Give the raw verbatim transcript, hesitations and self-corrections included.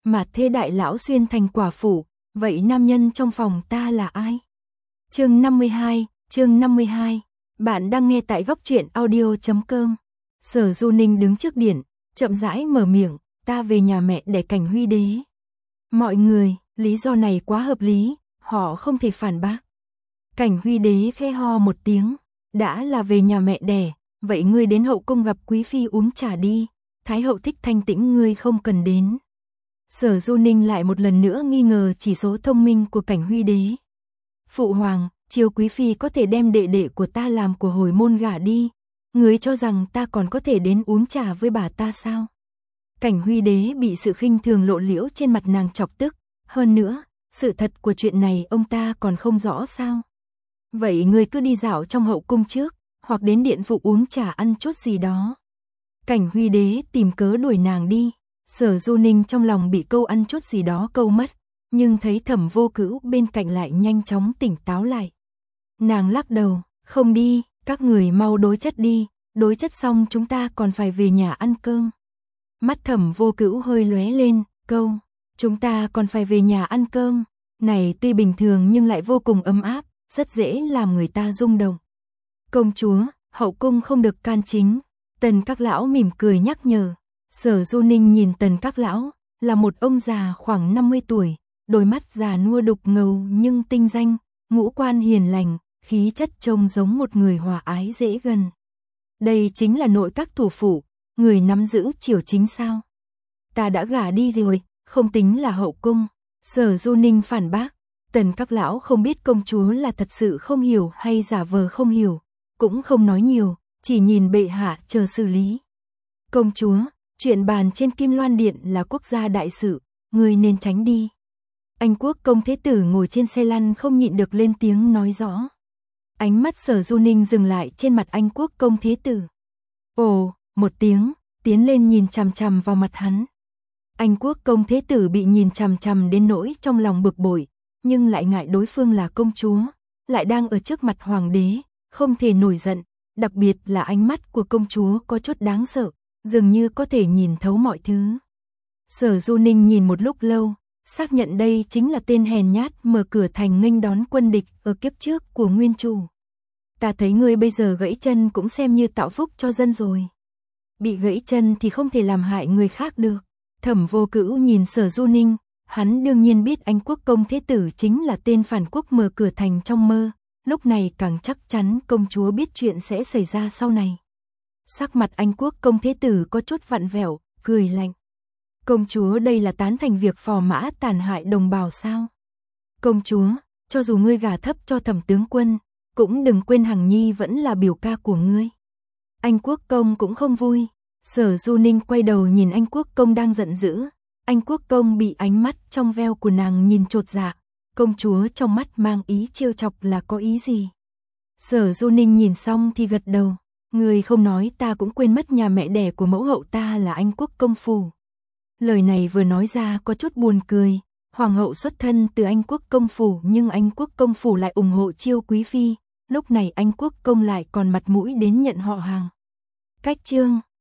Mà thế đại lão xuyên thành quả phụ, vậy nam nhân trong phòng ta là ai? Chương năm mươi hai, chương năm mươi hai. Bạn đang nghe tại góc truyện audio chấm com. Sở Du Ninh đứng trước điện, chậm rãi mở miệng, ta về nhà mẹ để Cảnh Huy Đế. Mọi người, lý do này quá hợp lý, họ không thể phản bác. Cảnh Huy Đế khẽ ho một tiếng, đã là về nhà mẹ đẻ, vậy ngươi đến hậu cung gặp quý phi uống trà đi, thái hậu thích thanh tĩnh ngươi không cần đến. Sở Du Ninh lại một lần nữa nghi ngờ chỉ số thông minh của Cảnh Huy Đế. Phụ hoàng, chiều quý phi có thể đem đệ đệ của ta làm của hồi môn gả đi, ngươi cho rằng ta còn có thể đến uống trà với bà ta sao? Cảnh Huy Đế bị sự khinh thường lộ liễu trên mặt nàng chọc tức, hơn nữa, sự thật của chuyện này ông ta còn không rõ sao? Vậy ngươi cứ đi dạo trong hậu cung trước, hoặc đến điện phụ uống trà ăn chút gì đó. Cảnh Huy Đế tìm cớ đuổi nàng đi. Sở Du Ninh trong lòng bị câu ăn chút gì đó câu mất, nhưng thấy Thẩm Vô Cữu bên cạnh lại nhanh chóng tỉnh táo lại. Nàng lắc đầu, không đi, các người mau đối chất đi, đối chất xong chúng ta còn phải về nhà ăn cơm. Mắt Thẩm Vô Cữu hơi lóe lên, câu, chúng ta còn phải về nhà ăn cơm, này tuy bình thường nhưng lại vô cùng ấm áp, rất dễ làm người ta rung động. Công chúa, hậu cung không được can chính, Tần Các Lão mỉm cười nhắc nhở. Sở Du Ninh nhìn Tần Các Lão, là một ông già khoảng năm mươi tuổi, đôi mắt già nua đục ngầu nhưng tinh danh, ngũ quan hiền lành, khí chất trông giống một người hòa ái dễ gần. Đây chính là nội các thủ phủ, người nắm giữ triều chính sao? Ta đã gả đi rồi, không tính là hậu cung. Sở Du Ninh phản bác, Tần Các Lão không biết công chúa là thật sự không hiểu hay giả vờ không hiểu, cũng không nói nhiều, chỉ nhìn bệ hạ chờ xử lý. Công chúa, chuyện bàn trên Kim Loan Điện là quốc gia đại sự, người nên tránh đi. Anh Quốc công thế tử ngồi trên xe lăn không nhịn được lên tiếng nói rõ. Ánh mắt Sở Du Ninh dừng lại trên mặt anh Quốc công thế tử. Ồ, một tiếng, tiến lên nhìn chằm chằm vào mặt hắn. Anh Quốc công thế tử bị nhìn chằm chằm đến nỗi trong lòng bực bội, nhưng lại ngại đối phương là công chúa, lại đang ở trước mặt hoàng đế, không thể nổi giận, đặc biệt là ánh mắt của công chúa có chút đáng sợ, dường như có thể nhìn thấu mọi thứ. Sở Du Ninh nhìn một lúc lâu, xác nhận đây chính là tên hèn nhát mở cửa thành nghênh đón quân địch ở kiếp trước của nguyên chủ. Ta thấy ngươi bây giờ gãy chân cũng xem như tạo phúc cho dân rồi. Bị gãy chân thì không thể làm hại người khác được. Thẩm Vô Cữu nhìn Sở Du Ninh, hắn đương nhiên biết anh Quốc công thế tử chính là tên phản quốc mở cửa thành trong mơ, lúc này càng chắc chắn công chúa biết chuyện sẽ xảy ra sau này. Sắc mặt anh Quốc công thế tử có chút vặn vẹo, cười lạnh. Công chúa đây là tán thành việc phò mã tàn hại đồng bào sao? Công chúa, cho dù ngươi gả thấp cho Thẩm tướng quân, cũng đừng quên Hằng Nhi vẫn là biểu ca của ngươi. Anh Quốc công cũng không vui. Sở Du Ninh quay đầu nhìn anh Quốc công đang giận dữ. Anh Quốc công bị ánh mắt trong veo của nàng nhìn chột dạ. Công chúa trong mắt mang ý trêu chọc là có ý gì? Sở Du Ninh nhìn xong thì gật đầu. Người không nói ta cũng quên mất nhà mẹ đẻ của mẫu hậu ta là anh Quốc công phủ. Lời này vừa nói ra có chút buồn cười. Hoàng hậu xuất thân từ anh Quốc công phủ nhưng anh Quốc công phủ lại ủng hộ chiêu quý phi. Lúc này anh Quốc công lại còn mặt mũi đến nhận họ hàng. Cách chương